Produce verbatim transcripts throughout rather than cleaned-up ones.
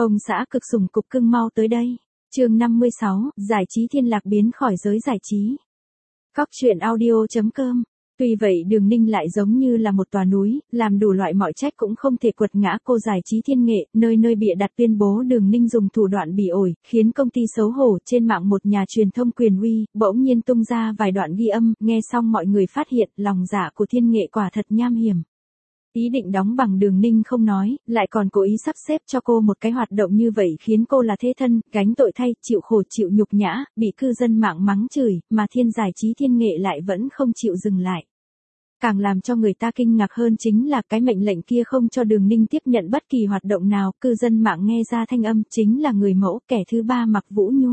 Ông xã cực sủng cục cưng mau tới đây. Chương năm mươi sáu, giải trí thiên lạc biến khỏi giới giải trí. Cóc truyện audio chấm com. Tuy vậy Đường Ninh lại giống như là một tòa núi, làm đủ loại mọi trách cũng không thể quật ngã cô giải trí thiên nghệ, nơi nơi bịa đặt tuyên bố Đường Ninh dùng thủ đoạn bỉ ổi, khiến công ty xấu hổ. Trên mạng một nhà truyền thông quyền uy, bỗng nhiên tung ra vài đoạn ghi âm, nghe xong mọi người phát hiện lòng dạ của thiên nghệ quả thật nham hiểm. Ý định đóng bằng Đường Ninh không nói, lại còn cố ý sắp xếp cho cô một cái hoạt động như vậy khiến cô là thế thân, gánh tội thay, chịu khổ chịu nhục nhã, bị cư dân mạng mắng chửi, mà thiên giải trí thiên nghệ lại vẫn không chịu dừng lại. Càng làm cho người ta kinh ngạc hơn chính là cái mệnh lệnh kia không cho Đường Ninh tiếp nhận bất kỳ hoạt động nào, cư dân mạng nghe ra thanh âm chính là người mẫu kẻ thứ ba Mạc Vũ Nhu.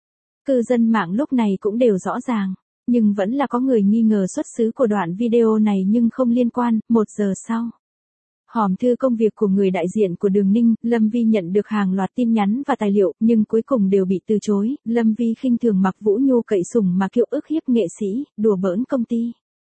Cư dân mạng lúc này cũng đều rõ ràng. Nhưng vẫn là có người nghi ngờ xuất xứ của đoạn video này nhưng không liên quan. Một giờ sau, hòm thư công việc của người đại diện của Đường Ninh, Lâm Vi nhận được hàng loạt tin nhắn và tài liệu, nhưng cuối cùng đều bị từ chối. Lâm Vi khinh thường Mạc Vũ Nhu cậy sủng mà kiêu ức hiếp nghệ sĩ, đùa bỡn công ty.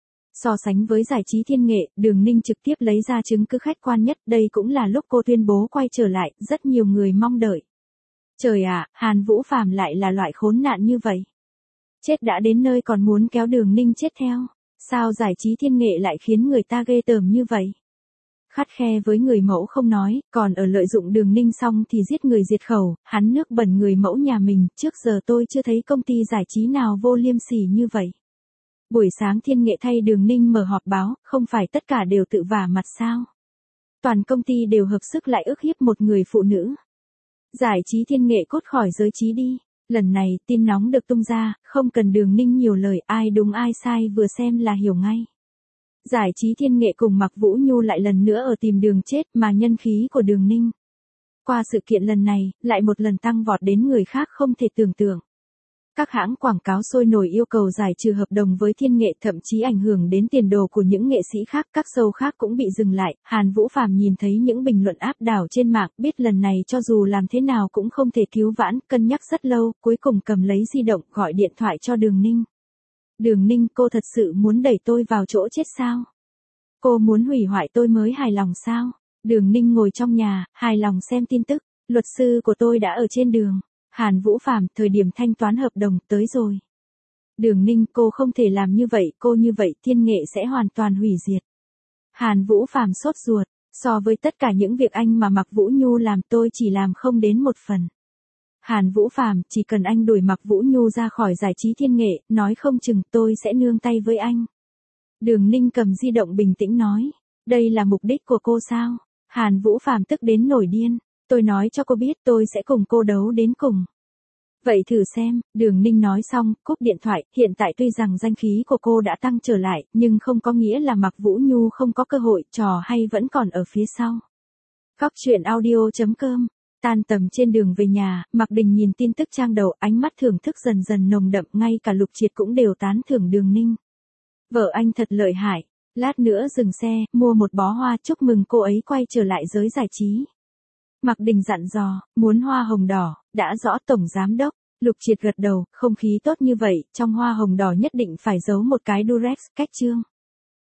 So sánh với giải trí thiên nghệ, Đường Ninh trực tiếp lấy ra chứng cứ khách quan nhất, đây cũng là lúc cô tuyên bố quay trở lại, rất nhiều người mong đợi. Trời ạ, Hàn Vũ Phàm lại là loại khốn nạn như vậy. Chết đã đến nơi còn muốn kéo Đường Ninh chết theo. Sao giải trí thiên nghệ lại khiến người ta ghê tởm như vậy? Khắt khe với người mẫu không nói, còn ở lợi dụng Đường Ninh xong thì giết người diệt khẩu, hắn nước bẩn người mẫu nhà mình, trước giờ tôi chưa thấy công ty giải trí nào vô liêm sỉ như vậy. Buổi sáng thiên nghệ thay Đường Ninh mở họp báo, không phải tất cả đều tự vả mặt sao? Toàn công ty đều hợp sức lại ức hiếp một người phụ nữ. Giải trí thiên nghệ cốt khỏi giới trí đi. Lần này, tin nóng được tung ra, không cần Đường Ninh nhiều lời, ai đúng ai sai vừa xem là hiểu ngay. Giải trí thiên nghệ cùng Mạc Vũ Nhu lại lần nữa ở tìm đường chết mà nhân khí của Đường Ninh. Qua sự kiện lần này, lại một lần tăng vọt đến người khác không thể tưởng tượng. Các hãng quảng cáo sôi nổi yêu cầu giải trừ hợp đồng với thiên nghệ, thậm chí ảnh hưởng đến tiền đồ của những nghệ sĩ khác, các show khác cũng bị dừng lại. Hàn Vũ Phàm nhìn thấy những bình luận áp đảo trên mạng, biết lần này cho dù làm thế nào cũng không thể cứu vãn, cân nhắc rất lâu, cuối cùng cầm lấy di động gọi điện thoại cho Đường Ninh. Đường Ninh, cô thật sự muốn đẩy tôi vào chỗ chết sao? Cô muốn hủy hoại tôi mới hài lòng sao? Đường Ninh ngồi trong nhà, hài lòng xem tin tức, luật sư của tôi đã ở trên đường. Hàn Vũ Phàm, thời điểm thanh toán hợp đồng tới rồi. Đường Ninh, cô không thể làm như vậy, cô như vậy thiên nghệ sẽ hoàn toàn hủy diệt. Hàn Vũ Phàm sốt ruột, so với tất cả những việc anh mà Mạc Vũ Nhu làm tôi chỉ làm không đến một phần. Hàn Vũ Phàm, chỉ cần anh đuổi Mạc Vũ Nhu ra khỏi giải trí thiên nghệ, nói không chừng tôi sẽ nương tay với anh. Đường Ninh cầm di động bình tĩnh nói, đây là mục đích của cô sao? Hàn Vũ Phàm tức đến nổi điên. Tôi nói cho cô biết tôi sẽ cùng cô đấu đến cùng. Vậy thử xem, Đường Ninh nói xong, cúp điện thoại. Hiện tại tuy rằng danh khí của cô đã tăng trở lại, nhưng không có nghĩa là Mạc Vũ Nhu không có cơ hội, trò hay vẫn còn ở phía sau. Cóc truyện audio chấm com. Tan tầm trên đường về nhà, Mạc Đình nhìn tin tức trang đầu, ánh mắt thưởng thức dần dần nồng đậm, ngay cả Lục Triệt cũng đều tán thưởng Đường Ninh. Vợ anh thật lợi hại, lát nữa dừng xe, mua một bó hoa chúc mừng cô ấy quay trở lại giới giải trí. Mạc Đình dặn dò, muốn hoa hồng đỏ, đã rõ Tổng Giám Đốc. Lục Triệt gật đầu, không khí tốt như vậy, trong hoa hồng đỏ nhất định phải giấu một cái Durex, cách chương.